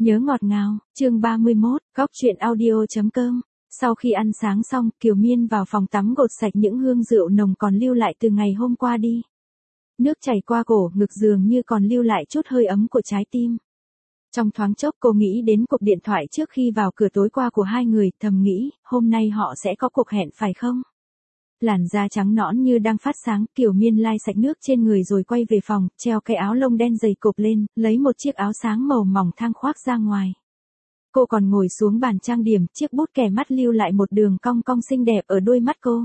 Nhớ ngọt ngào, chương 31, góc truyện audio.com. Sau khi ăn sáng xong, Kiều Miên vào phòng tắm gột sạch những hương rượu nồng còn lưu lại từ ngày hôm qua đi. Nước chảy qua cổ, ngực dường như còn lưu lại chút hơi ấm của trái tim. Trong thoáng chốc cô nghĩ đến cuộc điện thoại trước khi vào cửa tối qua của hai người, thầm nghĩ, hôm nay họ sẽ có cuộc hẹn phải không? Làn da trắng nõn như đang phát sáng, Kiều Miên lai sạch nước trên người rồi quay về phòng, treo cái áo lông đen dày cộp lên, lấy một chiếc áo sáng màu mỏng thang khoác ra ngoài. Cô còn ngồi xuống bàn trang điểm, chiếc bút kẻ mắt lưu lại một đường cong cong xinh đẹp ở đôi mắt cô.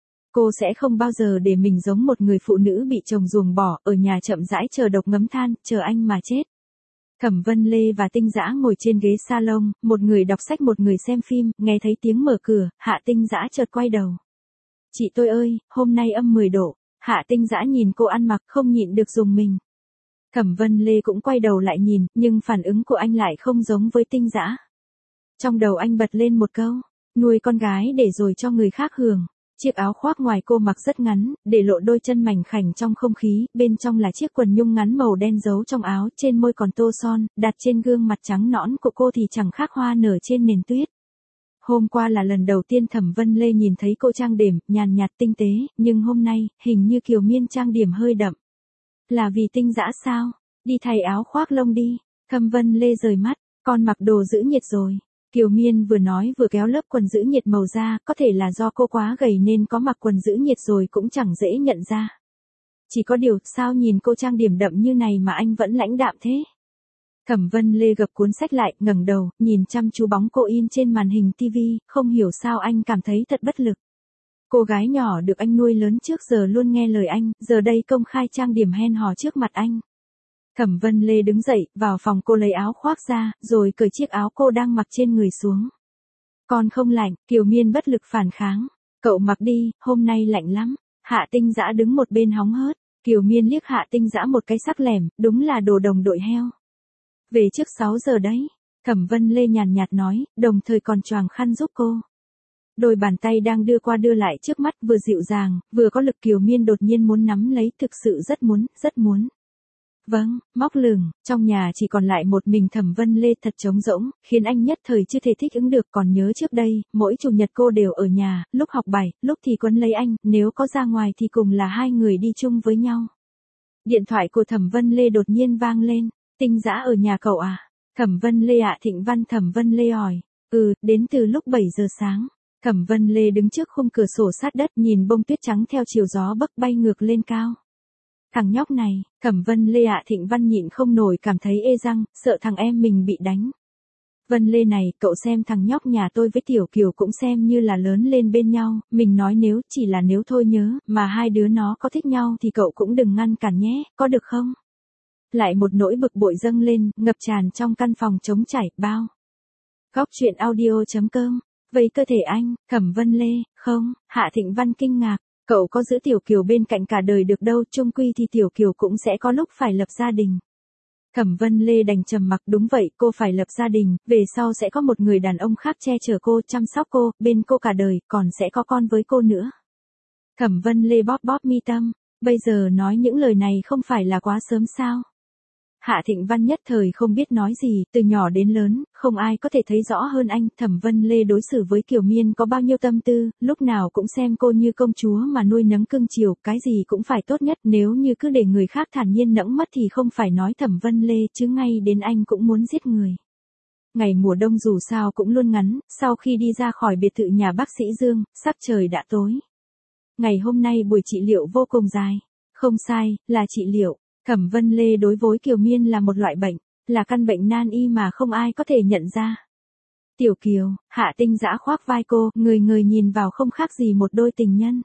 Cô sẽ không bao giờ để mình giống một người phụ nữ bị chồng ruồng bỏ, ở nhà chậm rãi chờ độc ngấm than, chờ anh mà chết. Thẩm Vân Lê và Tinh Dã ngồi trên ghế salon, một người đọc sách một người xem phim, nghe thấy tiếng mở cửa, Hạ Tinh Dã chợt quay đầu. Chị tôi ơi, hôm nay âm 10 độ, Hạ Tinh Dã nhìn cô ăn mặc không nhịn được rùng mình. Thẩm Vân Lê cũng quay đầu lại nhìn, nhưng phản ứng của anh lại không giống với Tinh Dã. Trong đầu anh bật lên một câu, nuôi con gái để rồi cho người khác hưởng. Chiếc áo khoác ngoài cô mặc rất ngắn, để lộ đôi chân mảnh khảnh trong không khí, bên trong là chiếc quần nhung ngắn màu đen giấu trong áo, trên môi còn tô son, đặt trên gương mặt trắng nõn của cô thì chẳng khác hoa nở trên nền tuyết. Hôm qua là lần đầu tiên Thẩm Vân Lê nhìn thấy cô trang điểm, nhàn nhạt tinh tế, nhưng hôm nay, hình như Kiều Miên trang điểm hơi đậm. Là vì Tinh Dã sao? Đi thay áo khoác lông đi. Thẩm Vân Lê rời mắt, con mặc đồ giữ nhiệt rồi. Kiều Miên vừa nói vừa kéo lớp quần giữ nhiệt màu ra, có thể là do cô quá gầy nên có mặc quần giữ nhiệt rồi cũng chẳng dễ nhận ra. Chỉ có điều, sao nhìn cô trang điểm đậm như này mà anh vẫn lãnh đạm thế? Thẩm Vân Lê gập cuốn sách lại, ngẩng đầu, nhìn chăm chú bóng cô in trên màn hình TV, không hiểu sao anh cảm thấy thật bất lực. Cô gái nhỏ được anh nuôi lớn trước giờ luôn nghe lời anh, giờ đây công khai trang điểm hen hò trước mặt anh. Thẩm Vân Lê đứng dậy, vào phòng cô lấy áo khoác ra, rồi cởi chiếc áo cô đang mặc trên người xuống. Còn không lạnh, Kiều Miên bất lực phản kháng. Cậu mặc đi, hôm nay lạnh lắm. Hạ Tinh Dã đứng một bên hóng hớt. Kiều Miên liếc Hạ Tinh Dã một cái sắc lẻm, đúng là đồ đồng đội heo. Về trước 6 giờ đấy. Thẩm Vân Lê nhàn nhạt nói, đồng thời còn choàng khăn giúp cô. Đôi bàn tay đang đưa qua đưa lại trước mắt, vừa dịu dàng, vừa có lực. Kiều Miên đột nhiên muốn nắm lấy, thực sự rất muốn. Vâng, móc lửng, trong nhà chỉ còn lại một mình Thẩm Vân Lê, thật trống rỗng, khiến anh nhất thời chưa thể thích ứng được. Còn nhớ trước đây, mỗi chủ nhật cô đều ở nhà, lúc học bài, lúc thì quấn lấy anh, nếu có ra ngoài thì cùng là hai người đi chung với nhau. Điện thoại của Thẩm Vân Lê đột nhiên vang lên, Tinh Dã ở nhà cậu à? Thẩm Vân Lê ạ. Thịnh Văn. Thẩm Vân Lê hỏi, đến từ lúc 7 giờ sáng. Thẩm Vân Lê đứng trước khung cửa sổ sát đất, nhìn bông tuyết trắng theo chiều gió bấc bay ngược lên cao. Thằng nhóc này, Thẩm Vân Lê ạ. Thịnh Văn nhịn không nổi cảm thấy ê răng, sợ thằng em mình bị đánh. Vân Lê này, cậu xem thằng nhóc nhà tôi với Tiểu Kiều cũng xem như là lớn lên bên nhau, mình nói nếu chỉ là nếu thôi nhớ, mà hai đứa nó có thích nhau thì cậu cũng đừng ngăn cản nhé, có được không? Lại một nỗi bực bội dâng lên, ngập tràn trong căn phòng trống trải, bao. Góc truyện audio.com, vây cơ thể anh, Thẩm Vân Lê, không, Hạ Thịnh Văn kinh ngạc. Cậu có giữ Tiểu Kiều bên cạnh cả đời được đâu, chung quy thì Tiểu Kiều cũng sẽ có lúc phải lập gia đình. Thẩm Vân Lê đành trầm mặc, đúng vậy, cô phải lập gia đình, về sau sẽ có một người đàn ông khác che chở cô, chăm sóc cô, bên cô cả đời, còn sẽ có con với cô nữa. Thẩm Vân Lê bóp bóp mi tâm, bây giờ nói những lời này không phải là quá sớm sao? Hạ Thịnh Văn nhất thời không biết nói gì, từ nhỏ đến lớn, không ai có thể thấy rõ hơn anh. Thẩm Vân Lê đối xử với Kiều Miên có bao nhiêu tâm tư, lúc nào cũng xem cô như công chúa mà nuôi nấng cưng chiều, cái gì cũng phải tốt nhất, nếu như cứ để người khác thản nhiên nẫng mất thì không phải nói Thẩm Vân Lê, chứ ngay đến anh cũng muốn giết người. Ngày mùa đông dù sao cũng luôn ngắn, sau khi đi ra khỏi biệt thự nhà bác sĩ Dương, sắc trời đã tối. Ngày hôm nay buổi trị liệu vô cùng dài. Không sai, là trị liệu. Thẩm Vân Lê đối với Kiều Miên là một loại bệnh, là căn bệnh nan y mà không ai có thể nhận ra. Tiểu Kiều, Hạ Tinh Dã khoác vai cô, người nhìn vào không khác gì một đôi tình nhân.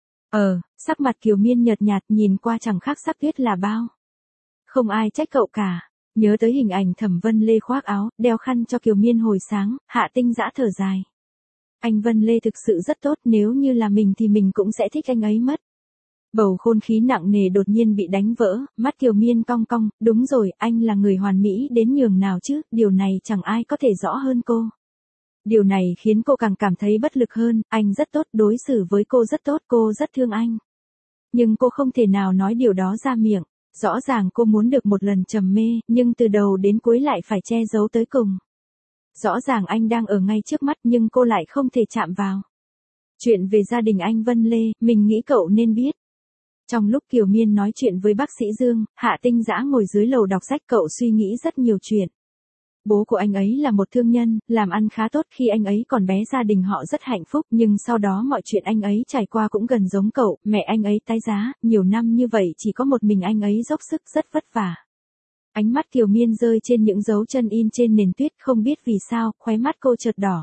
Sắc mặt Kiều Miên nhợt nhạt, nhìn qua chẳng khác sắc tuyết là bao. Không ai trách cậu cả. Nhớ tới hình ảnh Thẩm Vân Lê khoác áo, đeo khăn cho Kiều Miên hồi sáng, Hạ Tinh Dã thở dài. Anh Vân Lê thực sự rất tốt, nếu như là mình thì mình cũng sẽ thích anh ấy mất. Bầu không khí nặng nề đột nhiên bị đánh vỡ, mắt Kiều Miên cong cong, đúng rồi, anh là người hoàn mỹ đến nhường nào chứ, điều này chẳng ai có thể rõ hơn cô. Điều này khiến cô càng cảm thấy bất lực hơn, anh rất tốt, đối xử với cô rất tốt, cô rất thương anh. Nhưng cô không thể nào nói điều đó ra miệng. Rõ ràng cô muốn được một lần trầm mê, nhưng từ đầu đến cuối lại phải che giấu tới cùng. Rõ ràng anh đang ở ngay trước mắt nhưng cô lại không thể chạm vào. Chuyện về gia đình anh Vân Lê, mình nghĩ cậu nên biết. Trong lúc Kiều Miên nói chuyện với bác sĩ Dương, Hạ Tinh Dã ngồi dưới lầu đọc sách, cậu suy nghĩ rất nhiều chuyện. Bố của anh ấy là một thương nhân, làm ăn khá tốt khi anh ấy còn bé, gia đình họ rất hạnh phúc, nhưng sau đó mọi chuyện anh ấy trải qua cũng gần giống cậu, mẹ anh ấy tái giá, nhiều năm như vậy chỉ có một mình anh ấy dốc sức, rất vất vả. Ánh mắt Kiều Miên rơi trên những dấu chân in trên nền tuyết, không biết vì sao, khóe mắt cô chợt đỏ.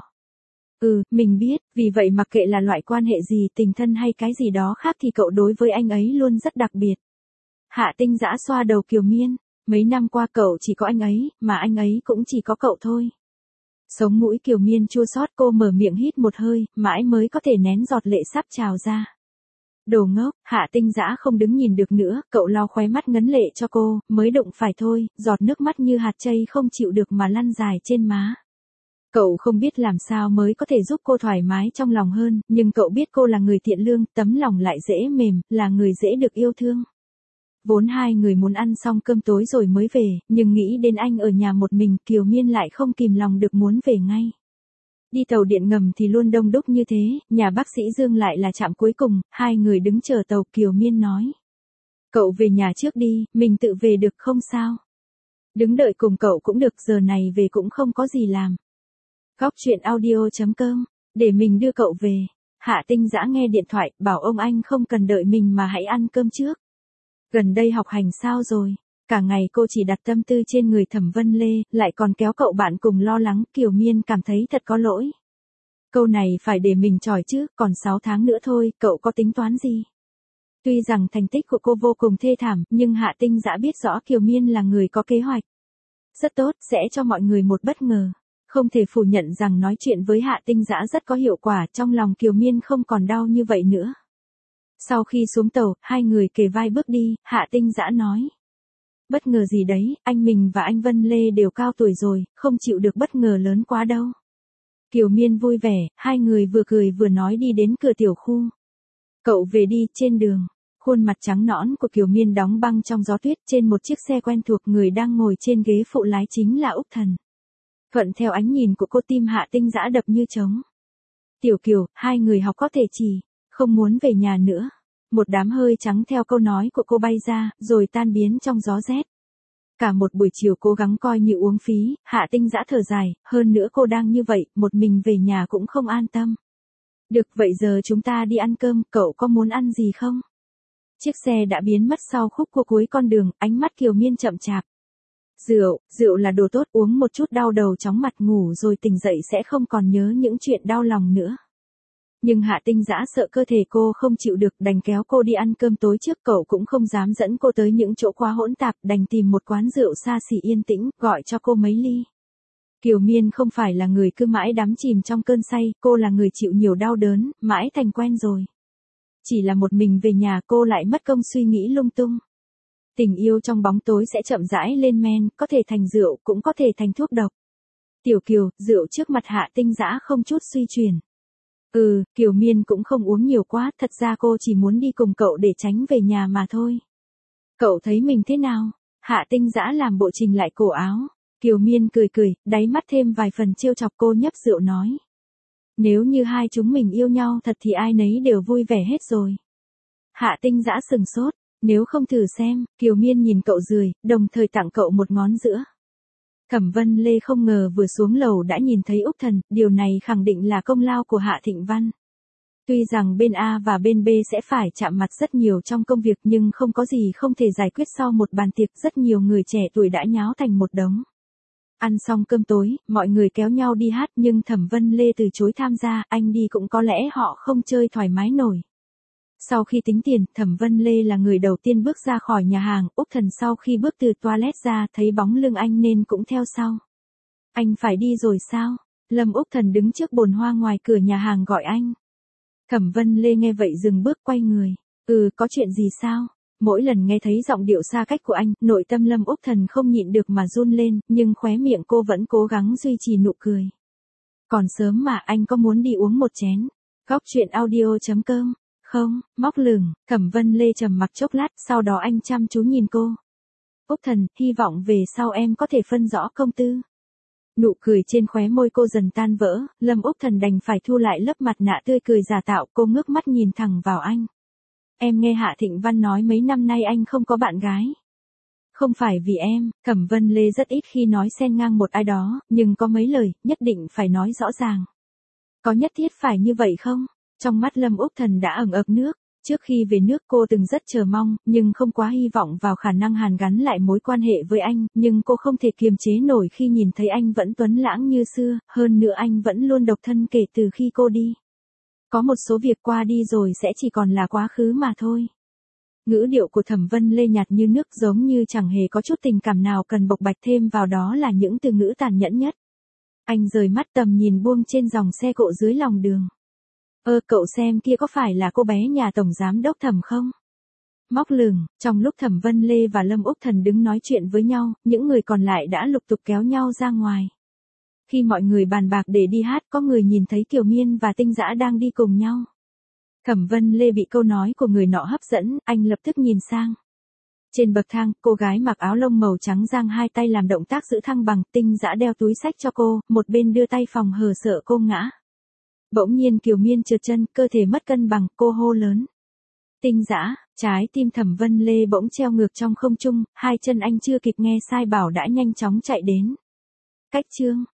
Mình biết, vì vậy mặc kệ là loại quan hệ gì, tình thân hay cái gì đó khác thì cậu đối với anh ấy luôn rất đặc biệt. Hạ Tinh Dã xoa đầu Kiều Miên, mấy năm qua cậu chỉ có anh ấy, mà anh ấy cũng chỉ có cậu thôi. Sống mũi Kiều Miên chua xót, cô mở miệng hít một hơi, mãi mới có thể nén giọt lệ sắp trào ra. Đồ ngốc, Hạ Tinh Dã không đứng nhìn được nữa, cậu lau khóe mắt ngấn lệ cho cô, mới đụng phải thôi, giọt nước mắt như hạt chây không chịu được mà lăn dài trên má. Cậu không biết làm sao mới có thể giúp cô thoải mái trong lòng hơn, nhưng cậu biết cô là người thiện lương, tấm lòng lại dễ mềm, là người dễ được yêu thương. Vốn hai người muốn ăn xong cơm tối rồi mới về, nhưng nghĩ đến anh ở nhà một mình, Kiều Miên lại không kìm lòng được muốn về ngay. Đi tàu điện ngầm thì luôn đông đúc như thế, nhà bác sĩ Dương lại là trạm cuối cùng, hai người đứng chờ tàu. Kiều Miên nói. Cậu về nhà trước đi, mình tự về được không sao? Đứng đợi cùng cậu cũng được, giờ này về cũng không có gì làm. Góc truyện audio.com, để mình đưa cậu về. Hạ Tinh Dã nghe điện thoại, bảo ông anh không cần đợi mình mà hãy ăn cơm trước. Gần đây học hành sao rồi? Cả ngày cô chỉ đặt tâm tư trên người Thẩm Vân Lê, lại còn kéo cậu bạn cùng lo lắng, Kiều Miên cảm thấy thật có lỗi. Câu này phải để mình chỏi chứ, còn 6 tháng nữa thôi, cậu có tính toán gì? Tuy rằng thành tích của cô vô cùng thê thảm, nhưng Hạ Tinh Dã biết rõ Kiều Miên là người có kế hoạch. Rất tốt, sẽ cho mọi người một bất ngờ. Không thể phủ nhận rằng nói chuyện với Hạ Tinh Dã rất có hiệu quả, trong lòng Kiều Miên không còn đau như vậy nữa. Sau khi xuống tàu, hai người kề vai bước đi, Hạ Tinh Dã nói. Bất ngờ gì đấy, anh mình và anh Vân Lê đều cao tuổi rồi, không chịu được bất ngờ lớn quá đâu. Kiều Miên vui vẻ, hai người vừa cười vừa nói đi đến cửa tiểu khu. Cậu về đi, trên đường. Khuôn mặt trắng nõn của Kiều Miên đóng băng trong gió tuyết, trên một chiếc xe quen thuộc, người đang ngồi trên ghế phụ lái chính là Úc Thần. Thuận theo ánh nhìn của cô, tim Hạ Tinh Dã đập như trống. Tiểu Kiều, hai người học có thể chỉ, không muốn về nhà nữa. Một đám hơi trắng theo câu nói của cô bay ra, rồi tan biến trong gió rét. Cả một buổi chiều cố gắng coi như uống phí, Hạ Tinh Dã thở dài, hơn nữa cô đang như vậy, một mình về nhà cũng không an tâm. Được, vậy giờ chúng ta đi ăn cơm, cậu có muốn ăn gì không? Chiếc xe đã biến mất sau khúc cua cuối con đường, ánh mắt Kiều Miên chậm chạp. Rượu là đồ tốt, uống một chút đau đầu chóng mặt, ngủ rồi tỉnh dậy sẽ không còn nhớ những chuyện đau lòng nữa. Nhưng Hạ Tinh Dã sợ cơ thể cô không chịu được, đành kéo cô đi ăn cơm tối trước, cậu cũng không dám dẫn cô tới những chỗ quá hỗn tạp, đành tìm một quán rượu xa xỉ yên tĩnh, gọi cho cô mấy ly. Kiều Miên không phải là người cứ mãi đắm chìm trong cơn say, cô là người chịu nhiều đau đớn, mãi thành quen rồi. Chỉ là một mình về nhà cô lại mất công suy nghĩ lung tung. Tình yêu trong bóng tối sẽ chậm rãi lên men, có thể thành rượu, cũng có thể thành thuốc độc. Tiểu Kiều, rượu trước mặt Hạ Tinh Dã không chút suy chuyển. Kiều Miên cũng không uống nhiều quá, thật ra cô chỉ muốn đi cùng cậu để tránh về nhà mà thôi. Cậu thấy mình thế nào? Hạ Tinh Dã làm bộ chỉnh lại cổ áo. Kiều Miên cười cười, đáy mắt thêm vài phần trêu chọc, cô nhấp rượu nói. Nếu như hai chúng mình yêu nhau thật thì ai nấy đều vui vẻ hết rồi. Hạ Tinh Dã sừng sốt, nếu không thử xem, Kiều Miên nhìn cậu rười, đồng thời tặng cậu một ngón giữa. Thẩm Vân Lê không ngờ vừa xuống lầu đã nhìn thấy Úc Thần, điều này khẳng định là công lao của Hạ Thịnh Văn. Tuy rằng bên A và bên B sẽ phải chạm mặt rất nhiều trong công việc, nhưng không có gì không thể giải quyết sau một bàn tiệc, rất nhiều người trẻ tuổi đã nháo thành một đống. Ăn xong cơm tối, mọi người kéo nhau đi hát, nhưng Thẩm Vân Lê từ chối tham gia, anh đi cũng có lẽ họ không chơi thoải mái nổi. Sau khi tính tiền, Thẩm Vân Lê là người đầu tiên bước ra khỏi nhà hàng, Úc Thần sau khi bước từ toilet ra thấy bóng lưng anh nên cũng theo sau. Anh phải đi rồi sao? Lâm Úc Thần đứng trước bồn hoa ngoài cửa nhà hàng gọi anh. Thẩm Vân Lê nghe vậy dừng bước quay người. Có chuyện gì sao? Mỗi lần nghe thấy giọng điệu xa cách của anh, nội tâm Lâm Úc Thần không nhịn được mà run lên, nhưng khóe miệng cô vẫn cố gắng duy trì nụ cười. Còn sớm mà, anh có muốn đi uống một chén? Góc truyện audio.com. Không, móc lửng, Thẩm Vân Lê trầm mặc chốc lát, sau đó anh chăm chú nhìn cô. Úc Thần, hy vọng về sau em có thể phân rõ công tư. Nụ cười trên khóe môi cô dần tan vỡ, Lâm Úc Thần đành phải thu lại lớp mặt nạ tươi cười giả tạo, cô ngước mắt nhìn thẳng vào anh. Em nghe Hạ Thịnh Văn nói mấy năm nay anh không có bạn gái. Không phải vì em, Thẩm Vân Lê rất ít khi nói xen ngang một ai đó, nhưng có mấy lời, nhất định phải nói rõ ràng. Có nhất thiết phải như vậy không? Trong mắt Lâm Úc Thần đã ẩn ực nước. Trước khi về nước cô từng rất chờ mong, nhưng không quá hy vọng vào khả năng hàn gắn lại mối quan hệ với anh, nhưng cô không thể kiềm chế nổi khi nhìn thấy anh vẫn tuấn lãng như xưa, hơn nữa anh vẫn luôn độc thân kể từ khi cô đi. Có một số việc qua đi rồi sẽ chỉ còn là quá khứ mà thôi. Ngữ điệu của Thẩm Vân Lê nhạt như nước, giống như chẳng hề có chút tình cảm nào cần bộc bạch, thêm vào đó là những từ ngữ tàn nhẫn nhất. Anh rời mắt, tầm nhìn buông trên dòng xe cộ dưới lòng đường. Cậu xem kia có phải là cô bé nhà tổng giám đốc Thẩm không? Móc lửng, trong lúc Thẩm Vân Lê và Lâm Úc Thần đứng nói chuyện với nhau, những người còn lại đã lục tục kéo nhau ra ngoài. Khi mọi người bàn bạc để đi hát, có người nhìn thấy Kiều Miên và Tinh Dã đang đi cùng nhau. Thẩm Vân Lê bị câu nói của người nọ hấp dẫn, anh lập tức nhìn sang. Trên bậc thang, cô gái mặc áo lông màu trắng giang hai tay làm động tác giữ thăng bằng, Tinh Dã đeo túi xách cho cô, một bên đưa tay phòng hờ sợ cô ngã. Bỗng nhiên Kiều Miên trượt chân, cơ thể mất cân bằng, cô hô lớn. Tinh Dã, trái tim Thẩm Vân Lê bỗng treo ngược trong không trung, hai chân anh chưa kịp nghe sai bảo đã nhanh chóng chạy đến. Cách chương